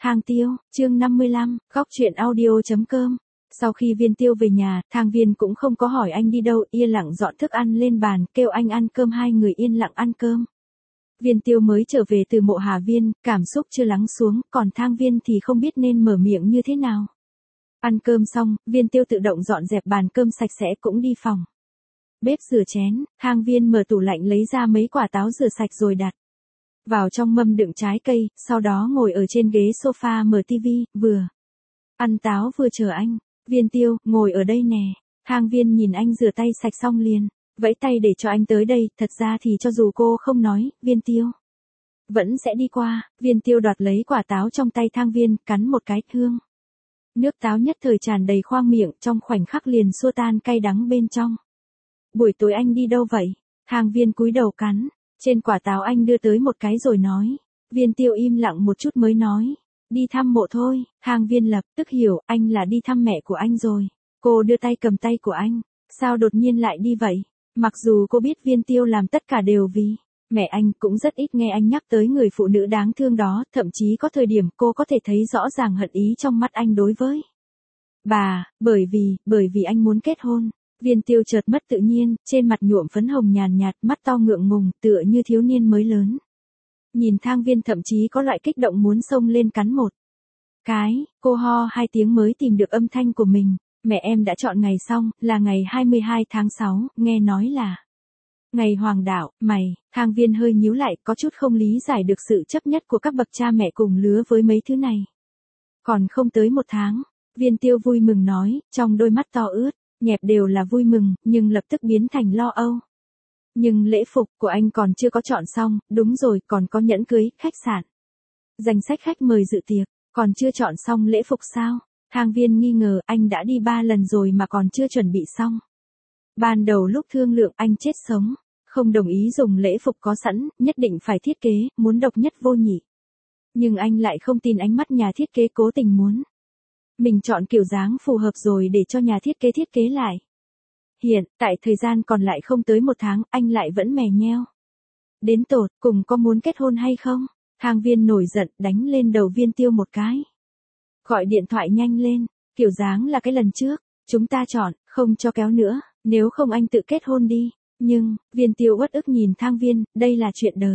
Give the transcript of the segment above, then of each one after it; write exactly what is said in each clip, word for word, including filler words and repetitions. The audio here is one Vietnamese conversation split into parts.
Thang Tiêu, chương năm mươi lăm, góc truyện audio.com. Sau khi Viên Tiêu về nhà, Thang Viên cũng không có hỏi anh đi đâu, yên lặng dọn thức ăn lên bàn, kêu anh ăn cơm, hai người yên lặng ăn cơm. Viên Tiêu mới trở về từ Mộ Hà Viên, cảm xúc chưa lắng xuống, còn Thang Viên thì không biết nên mở miệng như thế nào. Ăn cơm xong, Viên Tiêu tự động dọn dẹp bàn cơm sạch sẽ cũng đi phòng bếp rửa chén. Thang Viên mở tủ lạnh lấy ra mấy quả táo rửa sạch rồi đặt vào trong mâm đựng trái cây, sau đó ngồi ở trên ghế sofa mở tivi, vừa ăn táo vừa chờ anh. Viên Tiêu, ngồi ở đây nè. Thang Viên nhìn anh rửa tay sạch xong liền vẫy tay để cho anh tới đây, thật ra thì cho dù cô không nói, Viên Tiêu vẫn sẽ đi qua. Viên Tiêu đoạt lấy quả táo trong tay Thang Viên, cắn một cái, hương nước táo nhất thời tràn đầy khoang miệng, trong khoảnh khắc liền xua tan cay đắng bên trong. Buổi tối anh đi đâu vậy? Thang Viên cúi đầu cắn trên quả táo anh đưa tới một cái rồi nói. Viên Tiêu im lặng một chút mới nói. Đi thăm mộ thôi. Thang Viên lập tức hiểu, anh là đi thăm mẹ của anh rồi. Cô đưa tay cầm tay của anh. Sao đột nhiên lại đi vậy? Mặc dù cô biết Viên Tiêu làm tất cả đều vì mẹ anh, cũng rất ít nghe anh nhắc tới người phụ nữ đáng thương đó, thậm chí có thời điểm cô có thể thấy rõ ràng hận ý trong mắt anh đối với bà, bởi vì, bởi vì anh muốn kết hôn. Viên Tiêu chợt mất tự nhiên, trên mặt nhuộm phấn hồng nhàn nhạt, mắt to ngượng ngùng, tựa như thiếu niên mới lớn. Nhìn Thang Viên thậm chí có loại kích động muốn xông lên cắn một cái. Cô ho hai tiếng mới tìm được âm thanh của mình. Mẹ em đã chọn ngày xong, là ngày hai mươi hai tháng sáu, nghe nói là ngày hoàng đạo. Mày, Thang Viên hơi nhíu lại, có chút không lý giải được sự chấp nhất của các bậc cha mẹ cùng lứa với mấy thứ này. Còn không tới một tháng. Viên Tiêu vui mừng nói, trong đôi mắt to ướt nhẹp đều là vui mừng, nhưng lập tức biến thành lo âu. Nhưng lễ phục của anh còn chưa có chọn xong, đúng rồi, còn có nhẫn cưới, khách sạn, danh sách khách mời dự tiệc, còn chưa chọn xong lễ phục sao? Thang Viên nghi ngờ, anh đã đi ba lần rồi mà còn chưa chuẩn bị xong. Ban đầu lúc thương lượng anh chết sống không đồng ý dùng lễ phục có sẵn, nhất định phải thiết kế, muốn độc nhất vô nhị. Nhưng anh lại không tin ánh mắt nhà thiết kế, cố tình muốn mình chọn kiểu dáng phù hợp rồi để cho nhà thiết kế thiết kế lại. Hiện tại thời gian còn lại không tới một tháng, anh lại vẫn mè nheo. Đến tột cùng có muốn kết hôn hay không? Thang Viên nổi giận, đánh lên đầu Viên Tiêu một cái. Gọi điện thoại nhanh lên, kiểu dáng là cái lần trước chúng ta chọn, không cho kéo nữa, nếu không anh tự kết hôn đi. Nhưng, Viên Tiêu uất ức nhìn Thang Viên, đây là chuyện đời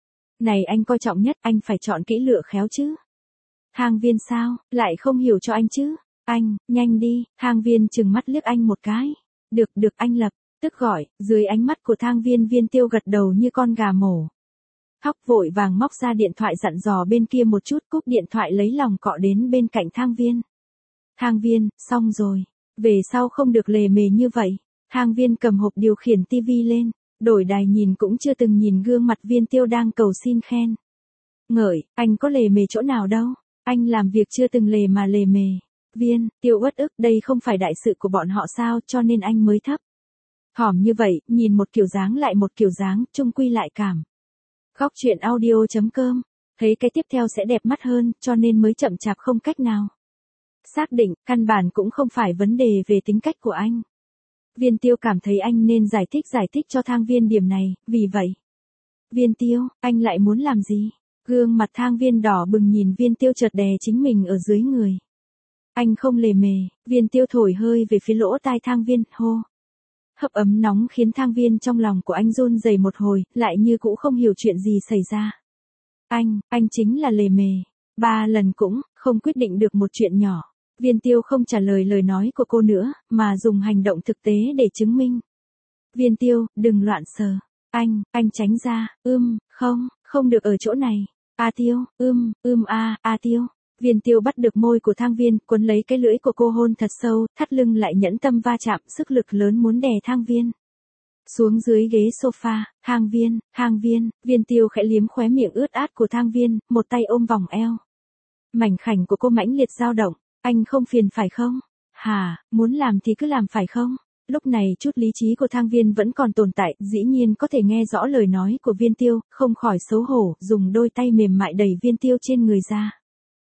này anh coi trọng nhất, anh phải chọn kỹ lựa khéo chứ. Thang Viên sao, lại không hiểu cho anh chứ? Anh, nhanh đi. Thang Viên trừng mắt liếc anh một cái. Được, được, anh lập tức gọi. Dưới ánh mắt của Thang Viên, Viên Tiêu gật đầu như con gà mổ thóc, vội vàng móc ra điện thoại dặn dò bên kia một chút, cúp điện thoại lấy lòng cọ đến bên cạnh Thang Viên. Thang Viên, xong rồi. Về sau không được lề mề như vậy. Thang Viên cầm hộp điều khiển tivi lên, đổi đài nhìn cũng chưa từng nhìn gương mặt Viên Tiêu đang cầu xin khen ngợi, anh có lề mề chỗ nào đâu, anh làm việc chưa từng lề mà lề mề. Viên Tiêu uất ức, đây không phải đại sự của bọn họ sao, cho nên anh mới thấp thỏm như vậy, nhìn một kiểu dáng lại một kiểu dáng, chung quy lại cảm. Góc truyện audio.com, thấy cái tiếp theo sẽ đẹp mắt hơn, cho nên mới chậm chạp không cách nào xác định, căn bản cũng không phải vấn đề về tính cách của anh. Viên Tiêu cảm thấy anh nên giải thích giải thích cho Thang Viên điểm này, vì vậy. Viên Tiêu, anh lại muốn làm gì? Gương mặt Thang Viên đỏ bừng nhìn Viên Tiêu chợt đè chính mình ở dưới người. Anh không lề mề. Viên Tiêu thổi hơi về phía lỗ tai Thang Viên, hô hấp ấm nóng khiến Thang Viên trong lòng của anh run rẩy một hồi, lại như cũ không hiểu chuyện gì xảy ra. Anh, anh chính là lề mề. Ba lần cũng không quyết định được một chuyện nhỏ. Viên Tiêu không trả lời lời nói của cô nữa, mà dùng hành động thực tế để chứng minh. Viên Tiêu, đừng loạn sờ. Anh, anh tránh ra. Ưm, không, không được ở chỗ này. A Tiêu, ưm, ưm a, A Tiêu. Viên Tiêu bắt được môi của Thang Viên, quấn lấy cái lưỡi của cô hôn thật sâu, thắt lưng lại nhẫn tâm va chạm, sức lực lớn muốn đè Thang Viên xuống dưới ghế sofa. Thang Viên, Thang Viên, Viên Tiêu khẽ liếm khóe miệng ướt át của Thang Viên, một tay ôm vòng eo mảnh khảnh của cô mãnh liệt dao động. Anh không phiền phải không? Hả, muốn làm thì cứ làm phải không? Lúc này chút lý trí của Thang Viên vẫn còn tồn tại, dĩ nhiên có thể nghe rõ lời nói của Viên Tiêu, không khỏi xấu hổ, dùng đôi tay mềm mại đẩy Viên Tiêu trên người ra.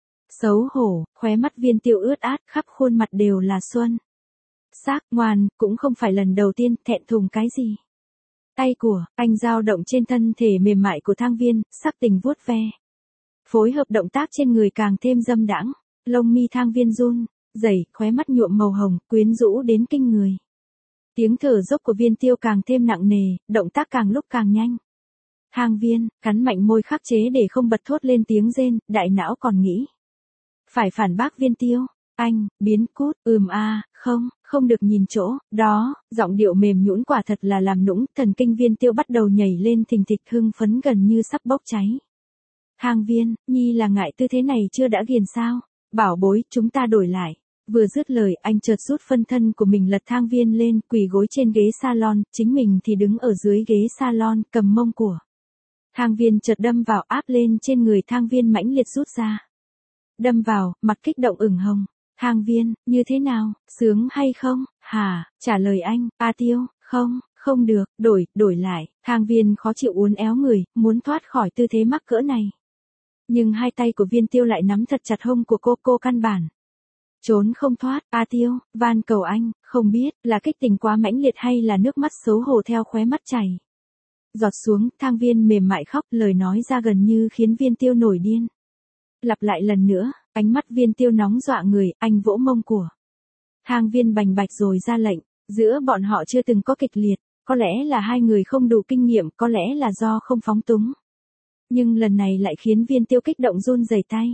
Xấu hổ, khóe mắt Viên Tiêu ướt át, khắp khuôn mặt đều là xuân sắc. Ngoan, cũng không phải lần đầu tiên, thẹn thùng cái gì. Tay của anh dao động trên thân thể mềm mại của Thang Viên, sắc tình vuốt ve Phối hợp động tác trên người càng thêm dâm đãng, lông mi Thang Viên run, rẩy, khóe mắt nhuộm màu hồng, quyến rũ đến kinh người. Tiếng thở dốc của Viên Tiêu càng thêm nặng nề, động tác càng lúc càng nhanh. Thang Viên, cắn mạnh môi khắc chế để không bật thốt lên tiếng rên, đại não còn nghĩ. Phải phản bác Viên Tiêu, anh, biến cút, ừm a, à, không, không được nhìn chỗ, đó, giọng điệu mềm nhũn quả thật là làm nũng, thần kinh Viên Tiêu bắt đầu nhảy lên thình thịch hưng phấn gần như sắp bốc cháy. Thang Viên, Nhi là ngại tư thế này chưa đã ghiền sao, bảo bối, chúng ta đổi lại. Vừa dứt lời, anh chợt rút phân thân của mình lật Thang Viên lên, quỳ gối trên ghế salon, chính mình thì đứng ở dưới ghế salon, cầm mông của. Thang Viên chợt đâm vào áp lên trên người Thang Viên mãnh liệt rút ra. Đâm vào, mặt kích động ửng hồng. Thang Viên, như thế nào, sướng hay không, hả, trả lời anh, A Tiêu, không, không được, đổi, đổi lại. Thang Viên khó chịu uốn éo người, muốn thoát khỏi tư thế mắc cỡ này. Nhưng hai tay của Viên Tiêu lại nắm thật chặt hông của cô, cô căn bản. Trốn không thoát, A Tiêu, van cầu anh, không biết, là kích tình quá mãnh liệt hay là nước mắt xấu hổ theo khóe mắt chảy. Giọt xuống, Thang Viên mềm mại khóc, lời nói ra gần như khiến Viên Tiêu nổi điên. Lặp lại lần nữa, ánh mắt Viên Tiêu nóng dọa người, anh vỗ mông của. Thang Viên bành bạch rồi ra lệnh, giữa bọn họ chưa từng có kịch liệt, có lẽ là hai người không đủ kinh nghiệm, có lẽ là do không phóng túng. Nhưng lần này lại khiến Viên Tiêu kích động run rẩy tay.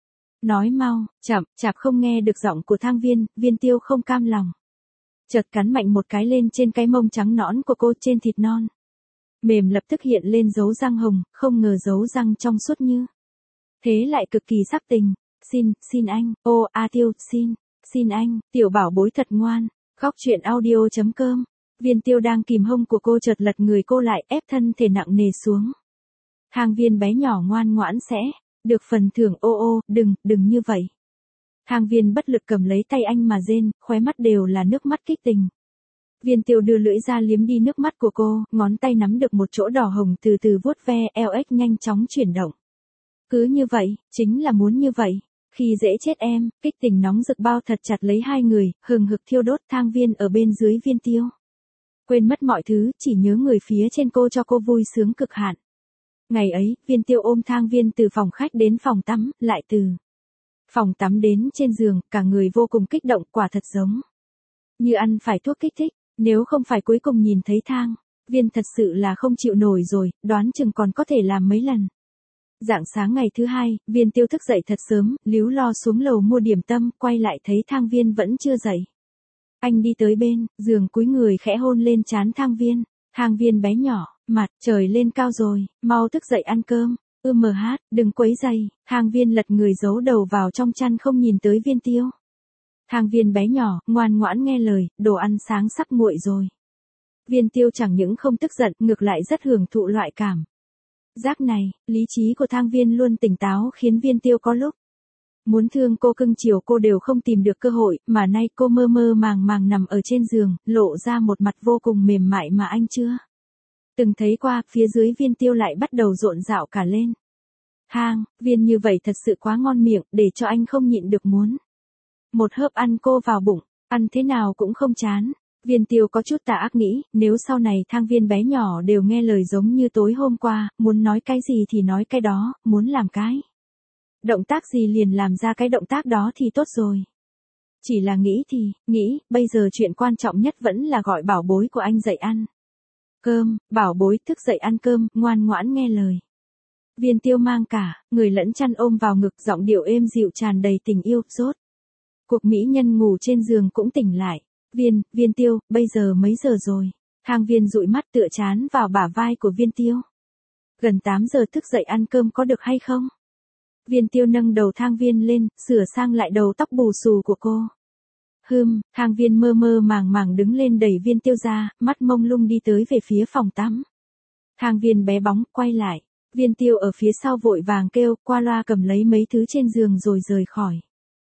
Nói mau, chậm, chạp không nghe được giọng của Thang Viên, Viên Tiêu không cam lòng. Chợt cắn mạnh một cái lên trên cái mông trắng nõn của cô trên thịt non. Mềm lập tức hiện lên dấu răng hồng, không ngờ dấu răng trong suốt như. Thế lại cực kỳ sắc tình, xin, xin anh, ô, A Tiêu, xin, xin anh, tiểu bảo bối thật ngoan, khóc chuyện audio chấm com. Viên Tiêu đang kìm hông của cô chợt lật người cô lại ép thân thể nặng nề xuống. Thang Viên bé nhỏ ngoan ngoãn sẽ, được phần thưởng ô ô, đừng, đừng như vậy. Thang Viên bất lực cầm lấy tay anh mà rên, khóe mắt đều là nước mắt kích tình. Viên Tiêu đưa lưỡi ra liếm đi nước mắt của cô, ngón tay nắm được một chỗ đỏ hồng từ từ vuốt ve eo ếch nhanh chóng chuyển động. Cứ như vậy, chính là muốn như vậy. Khi dễ chết em, kích tình nóng rực bao thật chặt lấy hai người, hừng hực thiêu đốt. Thang Viên ở bên dưới Viên Tiêu. Quên mất mọi thứ, chỉ nhớ người phía trên cô cho cô vui sướng cực hạn. Ngày ấy, Viên Tiêu ôm Thang Viên từ phòng khách đến phòng tắm, lại từ phòng tắm đến trên giường, cả người vô cùng kích động, quả thật giống như ăn phải thuốc kích thích, nếu không phải cuối cùng nhìn thấy Thang Viên thật sự là không chịu nổi rồi, đoán chừng còn có thể làm mấy lần. Rạng sáng ngày thứ hai, Viên Tiêu thức dậy thật sớm, líu lo xuống lầu mua điểm tâm, quay lại thấy Thang Viên vẫn chưa dậy. Anh đi tới bên giường cúi người khẽ hôn lên trán Thang Viên. Thang Viên bé nhỏ, mặt trời lên cao rồi, mau thức dậy ăn cơm. Ư mờ hát, đừng quấy giày. Thang Viên lật người giấu đầu vào trong chăn không nhìn tới Viên Tiêu. Thang Viên bé nhỏ, ngoan ngoãn nghe lời, đồ ăn sáng sắp nguội rồi. Viên Tiêu chẳng những không tức giận, ngược lại rất hưởng thụ loại cảm giác này. Lý trí của Thang Viên luôn tỉnh táo khiến Viên Tiêu có lúc muốn thương cô cưng chiều cô đều không tìm được cơ hội, mà nay cô mơ mơ màng màng nằm ở trên giường, lộ ra một mặt vô cùng mềm mại mà anh chưa từng thấy qua. Phía dưới Viên Tiêu lại bắt đầu rộn rạo cả lên. Thang Viên như vậy thật sự quá ngon miệng, để cho anh không nhịn được muốn một hớp ăn cô vào bụng, ăn thế nào cũng không chán. Viên Tiêu có chút tà ác nghĩ, nếu sau này Thang Viên bé nhỏ đều nghe lời giống như tối hôm qua, muốn nói cái gì thì nói cái đó, muốn làm cái động tác gì liền làm ra cái động tác đó thì tốt rồi. Chỉ là nghĩ thì, nghĩ, bây giờ chuyện quan trọng nhất vẫn là gọi bảo bối của anh dậy ăn cơm. Bảo bối thức dậy ăn cơm, ngoan ngoãn nghe lời. Viên Tiêu mang cả người lẫn chăn ôm vào ngực, giọng điệu êm dịu tràn đầy tình yêu. Rốt cuộc mỹ nhân ngủ trên giường cũng tỉnh lại. Viên, Viên Tiêu, bây giờ mấy giờ rồi? Thang Viên dụi mắt tựa chán vào bả vai của Viên Tiêu. Gần tám giờ, thức dậy ăn cơm có được hay không? Viên Tiêu nâng đầu Thang Viên lên, sửa sang lại đầu tóc bù xù của cô. Hừm, Thang Viên mơ mơ màng màng đứng lên đẩy Viên Tiêu ra, mắt mông lung đi tới về phía phòng tắm. Thang Viên bé bóng, quay lại. Viên Tiêu ở phía sau vội vàng kêu, qua loa cầm lấy mấy thứ trên giường rồi rời khỏi.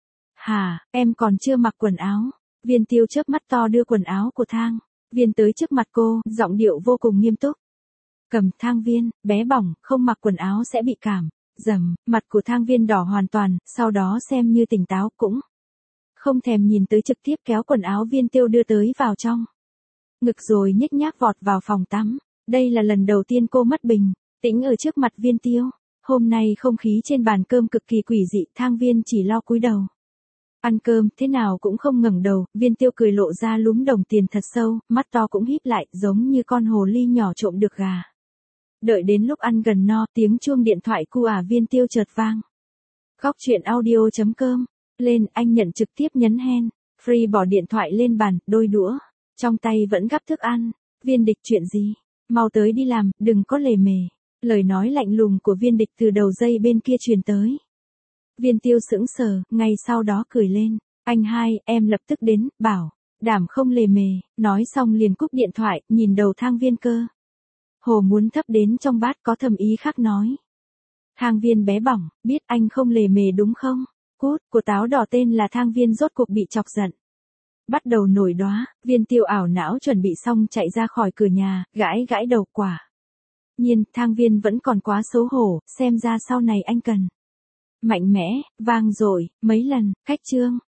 Hả, em còn chưa mặc quần áo. Viên Tiêu chớp mắt to đưa quần áo của Thang Viên tới trước mặt cô, giọng điệu vô cùng nghiêm túc. Cầm. Thang Viên, bé bỏng, không mặc quần áo sẽ bị cảm. Dầm, mặt của Thang Viên đỏ hoàn toàn, sau đó xem như tỉnh táo cũng không thèm nhìn tới, trực tiếp kéo quần áo Viên Tiêu đưa tới vào trong ngực rồi nhếch nhác vọt vào phòng tắm. Đây là lần đầu tiên cô mất bình tĩnh ở trước mặt Viên Tiêu. Hôm nay không khí trên bàn cơm cực kỳ quỷ dị, Thang Viên chỉ lo cúi đầu. Ăn cơm, thế nào cũng không ngẩng đầu, Viên Tiêu cười lộ ra lúm đồng tiền thật sâu, mắt to cũng híp lại, giống như con hồ ly nhỏ trộm được gà. Đợi đến lúc ăn gần no, tiếng chuông điện thoại cu ả Viên Tiêu chợt vang. Góc chuyện audio chấm com, lên, anh nhận trực tiếp nhấn hen. Free bỏ điện thoại lên bàn, đôi đũa, trong tay vẫn gắp thức ăn. Viên Địch chuyện gì? Mau tới đi làm, đừng có lề mề. Lời nói lạnh lùng của Viên Địch từ đầu dây bên kia truyền tới. Viên Tiêu sững sờ, ngay sau đó cười lên. Anh hai, em lập tức đến, bảo. Đảm không lề mề, nói xong liền cúp điện thoại, nhìn đầu Thang Viên Cơ. Hồ muốn thấp đến trong bát có thầm ý khác nói. Thang Viên bé bỏng, biết anh không lề mề đúng không? Cút, của táo đỏ tên là Thang Viên rốt cuộc bị chọc giận. Bắt đầu nổi đóa, Viên Tiêu ảo não chuẩn bị xong chạy ra khỏi cửa nhà, gãi gãi đầu quả. Nhiên, Thang Viên vẫn còn quá xấu hổ, xem ra sau này anh cần. Mạnh mẽ, vang dội, mấy lần, khách trương.